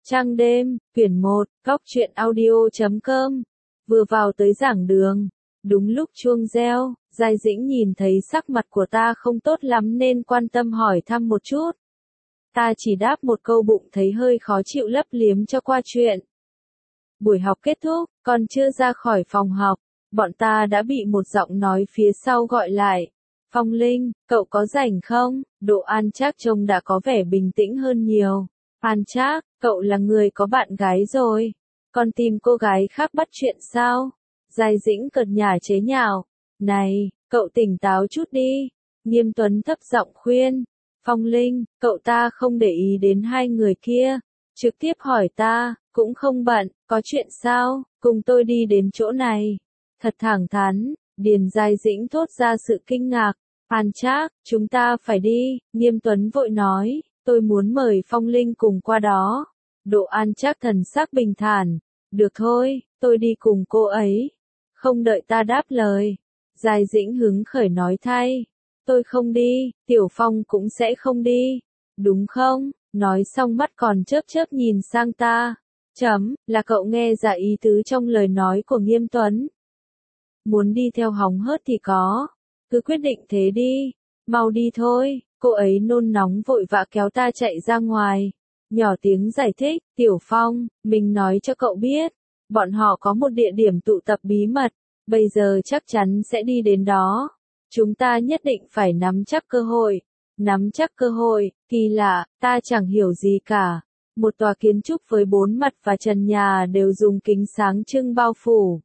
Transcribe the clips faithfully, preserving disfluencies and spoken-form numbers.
Trăng đêm, quyển một, góc truyện audio chấm com. Vừa vào tới giảng đường, đúng lúc chuông reo, Giai Dĩnh nhìn thấy sắc mặt của ta không tốt lắm nên quan tâm hỏi thăm một chút. Ta chỉ đáp một câu bụng thấy hơi khó chịu lấp liếm cho qua chuyện. Buổi học kết thúc, còn chưa ra khỏi phòng học, bọn ta đã bị một giọng nói phía sau gọi lại. Phong Linh, cậu có rảnh không? Độ An Trác trông đã có vẻ bình tĩnh hơn nhiều. An Trác, cậu là người có bạn gái rồi. Còn tìm cô gái khác bắt chuyện sao? Giai Dĩnh cợt nhả chế nhạo. Này, cậu tỉnh táo chút đi. Nghiêm Tuấn thấp giọng khuyên. Phong Linh, cậu ta không để ý đến hai người kia. Trực tiếp hỏi ta, cũng không bận, có chuyện sao? Cùng tôi đi đến chỗ này. Thật thẳng thắn, Điền Giai Dĩnh thốt ra sự kinh ngạc. An Trác, chúng ta phải đi. Nghiêm Tuấn vội nói. Tôi muốn mời Phong Linh cùng qua đó. Độ An Trác thần sắc bình thản. Được thôi, tôi đi cùng cô ấy. Không đợi ta đáp lời. Giai Dĩnh hứng khởi nói thay. Tôi không đi, Tiểu Phong cũng sẽ không đi. Đúng không? Nói xong mắt còn chớp chớp nhìn sang ta. Chấm, là cậu nghe ra ý tứ trong lời nói của Nghiêm Tuấn. Muốn đi theo hóng hớt thì có. Cứ quyết định thế đi. Mau đi thôi. Cô ấy nôn nóng vội vã kéo ta chạy ra ngoài. Nhỏ tiếng giải thích, Tiểu Phong, mình nói cho cậu biết. Bọn họ có một địa điểm tụ tập bí mật. Bây giờ chắc chắn sẽ đi đến đó. Chúng ta nhất định phải nắm chắc cơ hội. Nắm chắc cơ hội, kỳ lạ, ta chẳng hiểu gì cả. Một tòa kiến trúc với bốn mặt và trần nhà đều dùng kính sáng trưng bao phủ.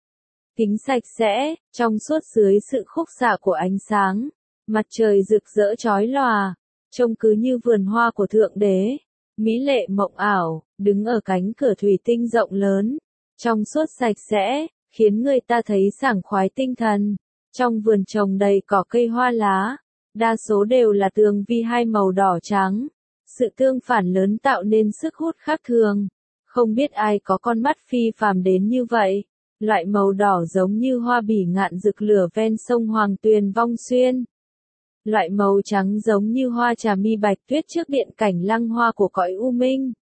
Kính sạch sẽ, trong suốt dưới sự khúc xạ của ánh sáng. Mặt trời rực rỡ chói lòa, trông cứ như vườn hoa của Thượng Đế. Mỹ lệ mộng ảo, đứng ở cánh cửa thủy tinh rộng lớn. Trong suốt sạch sẽ, khiến người ta thấy sảng khoái tinh thần. Trong vườn trồng đầy cỏ cây hoa lá. Đa số đều là tường vi hai màu đỏ trắng. Sự tương phản lớn tạo nên sức hút khác thường. Không biết ai có con mắt phi phàm đến như vậy. Loại màu đỏ giống như hoa bỉ ngạn rực lửa ven sông Hoàng Tuyền Vong Xuyên. Loại màu trắng giống như hoa trà mi bạch tuyết trước điện cảnh lăng hoa của cõi u minh.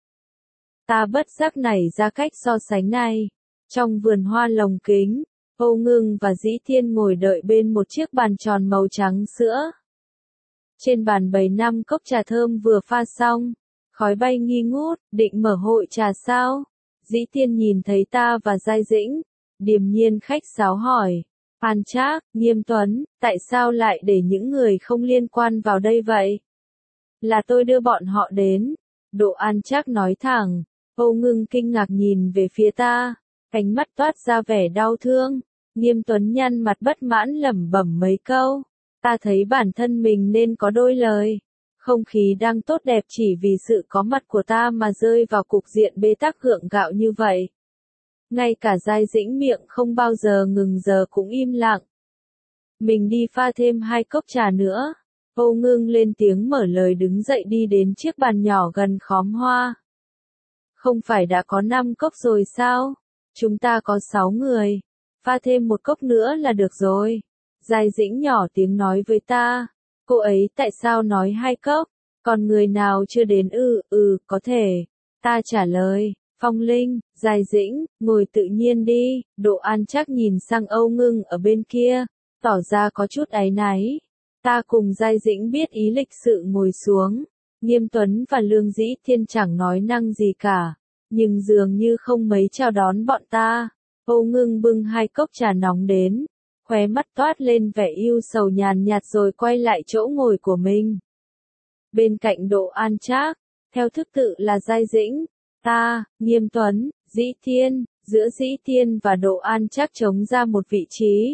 Ta bất giác nảy ra cách so sánh này. Trong vườn hoa lồng kính, Âu Ngưng và Dĩ Thiên ngồi đợi bên một chiếc bàn tròn màu trắng sữa. Trên bàn bày năm cốc trà thơm vừa pha xong, khói bay nghi ngút, định mở hội trà sao? Dĩ Thiên nhìn thấy ta và Giai Dĩnh, điềm nhiên khách sáo hỏi. An Trác, Nghiêm Tuấn, tại sao lại để những người không liên quan vào đây vậy? Là tôi đưa bọn họ đến. Độ An Trác nói thẳng. Âu Ngưng kinh ngạc nhìn về phía ta, ánh mắt toát ra vẻ đau thương. Nghiêm Tuấn nhăn mặt bất mãn lẩm bẩm mấy câu. Ta thấy bản thân mình nên có đôi lời. Không khí đang tốt đẹp chỉ vì sự có mặt của ta mà rơi vào cục diện bế tắc gượng gạo như vậy. Ngay cả Giai Dĩnh miệng không bao giờ ngừng giờ cũng im lặng. Mình đi pha thêm hai cốc trà nữa. Âu Ngưng lên tiếng mở lời đứng dậy đi đến chiếc bàn nhỏ gần khóm hoa. Không phải đã có năm cốc rồi sao? Chúng ta có sáu người. Pha thêm một cốc nữa là được rồi. Giai Dĩnh nhỏ tiếng nói với ta. Cô ấy tại sao nói hai cốc? Còn người nào chưa đến ư, ừ, có thể. Ta trả lời. Phong Linh, Giai Dĩnh, ngồi tự nhiên đi. Độ An Trác nhìn sang Âu Ngưng ở bên kia, tỏ ra có chút áy náy. Ta cùng Giai Dĩnh biết ý lịch sự ngồi xuống. Nghiêm Tuấn và Lương Dĩ Thiên chẳng nói năng gì cả, nhưng dường như không mấy chào đón bọn ta. Âu Ngưng bưng hai cốc trà nóng đến, khóe mắt toát lên vẻ ưu sầu nhàn nhạt rồi quay lại chỗ ngồi của mình. Bên cạnh Độ An Trác, theo thứ tự là Giai Dĩnh, ta, Nghiêm Tuấn, Dĩ Thiên, giữa Dĩ Thiên và Độ An Trác trống ra một vị trí.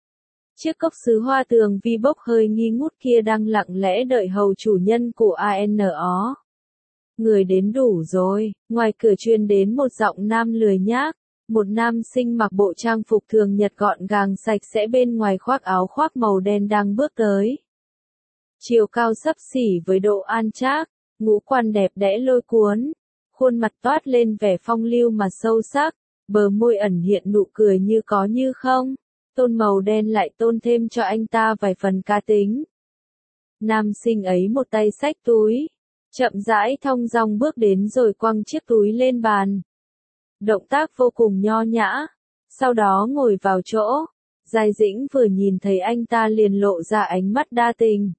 Chiếc cốc sứ hoa tường vi bốc hơi nghi ngút kia đang lặng lẽ đợi hầu chủ nhân của a en o. Người đến đủ rồi, ngoài cửa truyền đến một giọng nam lười nhác, một nam sinh mặc bộ trang phục thường nhật gọn gàng sạch sẽ bên ngoài khoác áo khoác màu đen đang bước tới. Chiều cao xấp xỉ với Độ An Trác, ngũ quan đẹp đẽ lôi cuốn. Khuôn mặt toát lên vẻ phong lưu mà sâu sắc, bờ môi ẩn hiện nụ cười như có như không, tôn màu đen lại tôn thêm cho anh ta vài phần cá tính. Nam sinh ấy một tay xách túi, chậm rãi thong dong bước đến rồi quăng chiếc túi lên bàn. Động tác vô cùng nho nhã, sau đó ngồi vào chỗ. Giai Dĩnh vừa nhìn thấy anh ta liền lộ ra ánh mắt đa tình.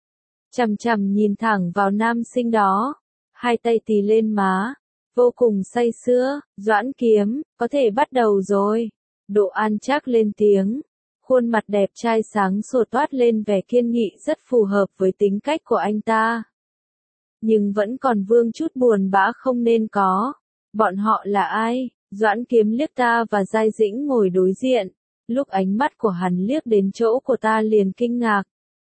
Chằm chằm nhìn thẳng vào nam sinh đó, hai tay tì lên má, vô cùng say sưa. Doãn Kiếm, có thể bắt đầu rồi. Độ An Trác lên tiếng, khuôn mặt đẹp trai sáng sủa toát lên vẻ kiên nghị rất phù hợp với tính cách của anh ta. Nhưng vẫn còn vương chút buồn bã không nên có. Bọn họ là ai? Doãn Kiếm liếc ta và Giai Dĩnh ngồi đối diện. Lúc ánh mắt của hắn liếc đến chỗ của ta liền kinh ngạc.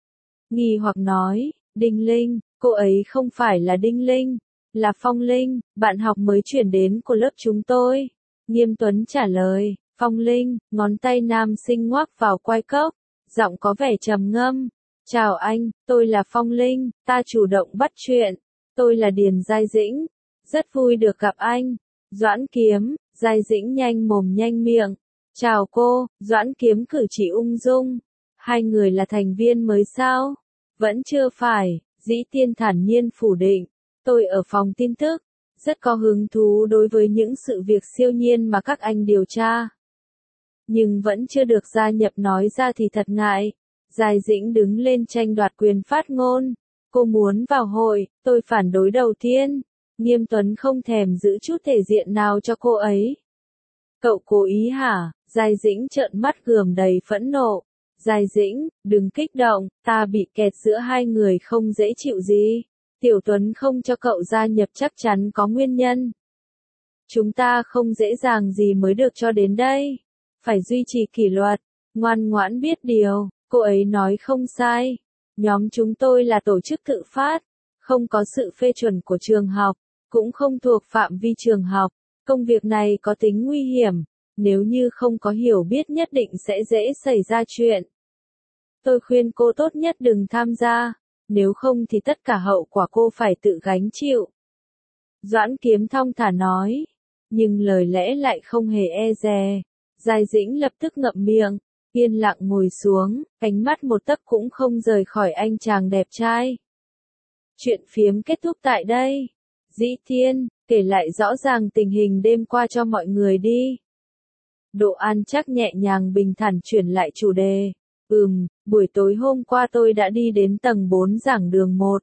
Nghi hoặc nói, Đinh Linh, cô ấy không phải là Đinh Linh, là Phong Linh, bạn học mới chuyển đến của lớp chúng tôi. Nghiêm Tuấn trả lời, Phong Linh, ngón tay nam sinh ngoắc vào quai cốc, giọng có vẻ trầm ngâm. Chào anh, tôi là Phong Linh, ta chủ động bắt chuyện. Tôi là Điền Giai Dĩnh, rất vui được gặp anh. Doãn Kiếm, Giai Dĩnh nhanh mồm nhanh miệng. Chào cô, Doãn Kiếm cử chỉ ung dung. Hai người là thành viên mới sao? Vẫn chưa phải, Dĩ Tiên thản nhiên phủ định. Tôi ở phòng tin tức, rất có hứng thú đối với những sự việc siêu nhiên mà các anh điều tra. Nhưng vẫn chưa được gia nhập nói ra thì thật ngại. Giai Dĩnh đứng lên tranh đoạt quyền phát ngôn. Cô muốn vào hội, tôi phản đối đầu tiên. Nghiêm Tuấn không thèm giữ chút thể diện nào cho cô ấy. Cậu cố ý hả? Giai Dĩnh trợn mắt gườm đầy phẫn nộ. Giai Dĩnh, đừng kích động, ta bị kẹt giữa hai người không dễ chịu gì. Tiểu Tuấn không cho cậu gia nhập chắc chắn có nguyên nhân. Chúng ta không dễ dàng gì mới được cho đến đây. Phải duy trì kỷ luật, ngoan ngoãn biết điều, cô ấy nói không sai. Nhóm chúng tôi là tổ chức tự phát, không có sự phê chuẩn của trường học, cũng không thuộc phạm vi trường học. Công việc này có tính nguy hiểm, nếu như không có hiểu biết nhất định sẽ dễ xảy ra chuyện. Tôi khuyên cô tốt nhất đừng tham gia, nếu không thì tất cả hậu quả cô phải tự gánh chịu. Doãn Kiếm thong thả nói, nhưng lời lẽ lại không hề e dè. Giai Dĩnh lập tức ngậm miệng, yên lặng ngồi xuống, ánh mắt một tấc cũng không rời khỏi anh chàng đẹp trai. Chuyện phiếm kết thúc tại đây. Dĩ Thiên, kể lại rõ ràng tình hình đêm qua cho mọi người đi. Độ An Trác nhẹ nhàng bình thản chuyển lại chủ đề. Ừm, buổi tối hôm qua tôi đã đi đến tầng bốn giảng đường một.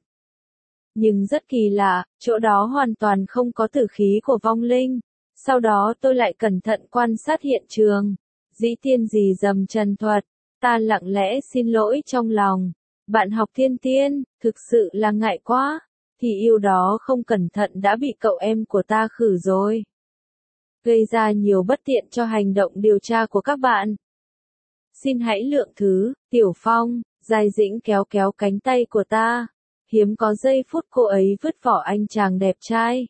Nhưng rất kỳ lạ, chỗ đó hoàn toàn không có tử khí của vong linh. Sau đó tôi lại cẩn thận quan sát hiện trường. Dĩ Tiên gì dầm trần thuật. Ta lặng lẽ xin lỗi trong lòng. Bạn học Thiên Tiên, thực sự là ngại quá. Thì yêu đó không cẩn thận đã bị cậu em của ta khử rồi. Gây ra nhiều bất tiện cho hành động điều tra của các bạn. Xin hãy lượng thứ, Tiểu Phong. Giai Dĩnh kéo kéo cánh tay của ta. Hiếm có giây phút cô ấy vứt bỏ anh chàng đẹp trai.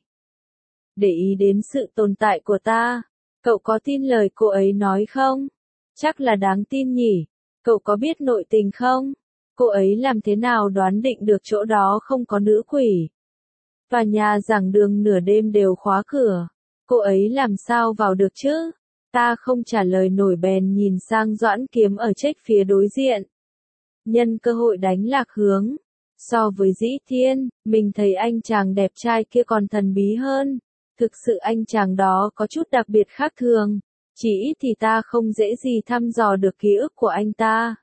Để ý đến sự tồn tại của ta. Cậu có tin lời cô ấy nói không? Chắc là đáng tin nhỉ. Cậu có biết nội tình không? Cô ấy làm thế nào đoán định được chỗ đó không có nữ quỷ? Tòa nhà giảng đường nửa đêm đều khóa cửa. Cô ấy làm sao vào được chứ? Ta không trả lời nổi bèn nhìn sang Doãn Kiếm ở trách phía đối diện. Nhân cơ hội đánh lạc hướng. So với Dĩ Thiên, mình thấy anh chàng đẹp trai kia còn thần bí hơn. Thực sự anh chàng đó có chút đặc biệt khác thường. Chỉ ít thì ta không dễ gì thăm dò được ký ức của anh ta.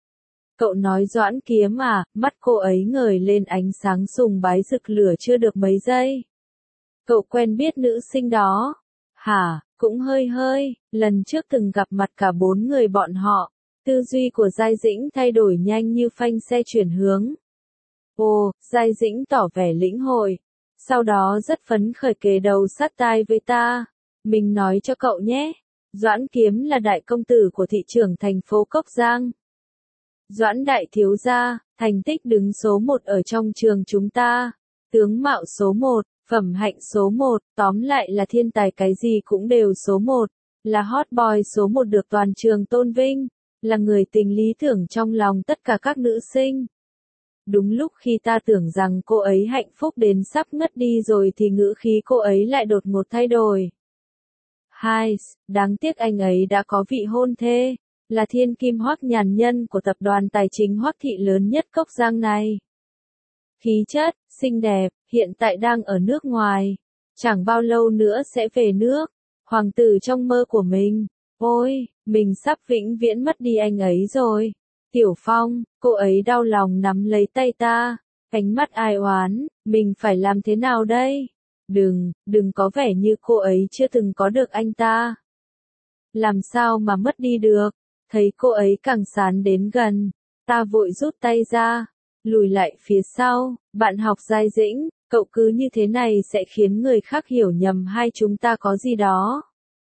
Cậu nói Doãn Kiếm à? Mắt cô ấy ngời lên ánh sáng sùng bái rực lửa chưa được mấy giây. Cậu quen biết nữ sinh đó? Hả, cũng hơi hơi, lần trước từng gặp mặt cả bốn người bọn họ. Tư duy của Giai Dĩnh thay đổi nhanh như phanh xe chuyển hướng. Ồ, Giai Dĩnh tỏ vẻ lĩnh hội. Sau đó rất phấn khởi kề đầu sát tai với ta. Mình nói cho cậu nhé. Doãn Kiếm là đại công tử của thị trưởng thành phố Cốc Giang. Doãn đại thiếu gia, thành tích đứng số một ở trong trường chúng ta. Tướng mạo số một, phẩm hạnh số một, tóm lại là thiên tài cái gì cũng đều số một. Là hot boy số một được toàn trường tôn vinh. Là người tình lý tưởng trong lòng tất cả các nữ sinh. Đúng lúc khi ta tưởng rằng cô ấy hạnh phúc đến sắp ngất đi rồi thì ngữ khí cô ấy lại đột ngột thay đổi. Hai, đáng tiếc anh ấy đã có vị hôn thê, là thiên kim Hoắc Nhàn Nhân của tập đoàn tài chính Hoắc Thị lớn nhất Cốc Giang này. Khí chất, xinh đẹp, hiện tại đang ở nước ngoài, chẳng bao lâu nữa sẽ về nước, hoàng tử trong mơ của mình. Ôi, mình sắp vĩnh viễn mất đi anh ấy rồi. Tiểu Phong, cô ấy đau lòng nắm lấy tay ta, ánh mắt ai oán, mình phải làm thế nào đây? Đừng, đừng có vẻ như cô ấy chưa từng có được anh ta. Làm sao mà mất đi được? Thấy cô ấy càng sán đến gần, ta vội rút tay ra, lùi lại phía sau. Bạn học Giai Dĩnh, cậu cứ như thế này sẽ khiến người khác hiểu nhầm hai chúng ta có gì đó.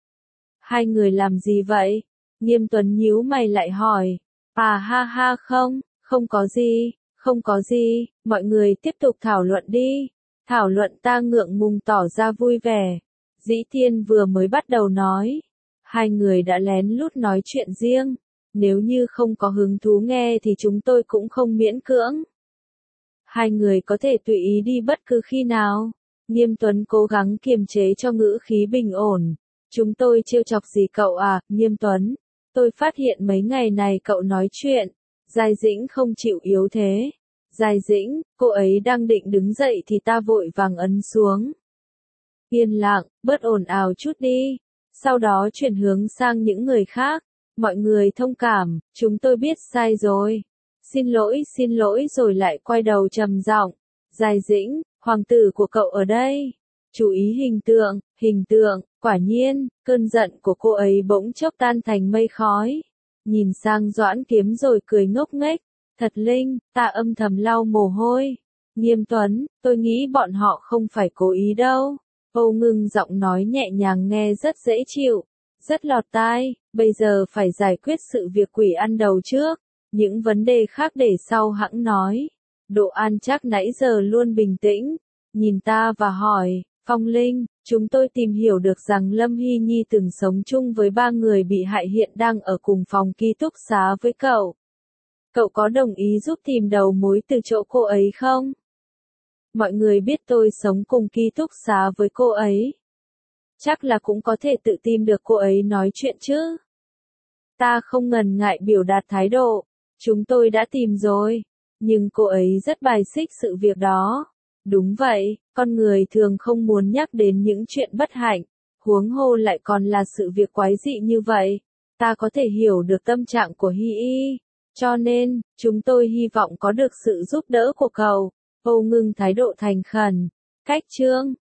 Hai người làm gì vậy? Nghiêm Tuấn nhíu mày lại hỏi. À ha ha không, không có gì, không có gì, mọi người tiếp tục thảo luận đi. Thảo luận ta ngượng ngùng tỏ ra vui vẻ. Dĩ Thiên vừa mới bắt đầu nói. Hai người đã lén lút nói chuyện riêng. Nếu như không có hứng thú nghe thì chúng tôi cũng không miễn cưỡng. Hai người có thể tùy ý đi bất cứ khi nào. Nghiêm Tuấn cố gắng kiềm chế cho ngữ khí bình ổn. Chúng tôi trêu chọc gì cậu à, Nghiêm Tuấn? Tôi phát hiện mấy ngày này cậu nói chuyện. Giai Dĩnh không chịu yếu thế. Giai Dĩnh, cô ấy đang định đứng dậy thì ta vội vàng ấn xuống. Yên lặng, bớt ồn ào chút đi. Sau đó chuyển hướng sang những người khác. Mọi người thông cảm, chúng tôi biết sai rồi. Xin lỗi, xin lỗi rồi lại quay đầu trầm giọng. Giai Dĩnh, hoàng tử của cậu ở đây. Chú ý hình tượng, hình tượng, quả nhiên, cơn giận của cô ấy bỗng chốc tan thành mây khói. Nhìn sang Doãn Kiếm rồi cười ngốc nghếch. Thật linh, ta âm thầm lau mồ hôi. Nghiêm Tuấn, tôi nghĩ bọn họ không phải cố ý đâu. Âu Ngưng giọng nói nhẹ nhàng nghe rất dễ chịu, rất lọt tai. Bây giờ phải giải quyết sự việc quỷ ăn đầu trước. Những vấn đề khác để sau hẵng nói. Độ An chắc nãy giờ luôn bình tĩnh. Nhìn ta và hỏi, Phong Linh, chúng tôi tìm hiểu được rằng Lâm Hy Nhi từng sống chung với ba người bị hại hiện đang ở cùng phòng ký túc xá với cậu. Cậu có đồng ý giúp tìm đầu mối từ chỗ cô ấy không? Mọi người biết tôi sống cùng ký túc xá với cô ấy. Chắc là cũng có thể tự tìm được cô ấy nói chuyện chứ. Ta không ngần ngại biểu đạt thái độ. Chúng tôi đã tìm rồi. Nhưng cô ấy rất bài xích sự việc đó. Đúng vậy, con người thường không muốn nhắc đến những chuyện bất hạnh. Huống hồ lại còn là sự việc quái dị như vậy. Ta có thể hiểu được tâm trạng của Hy Y. Cho nên, chúng tôi hy vọng có được sự giúp đỡ của cậu. Âu Ngưng thái độ thành khẩn. Cách chương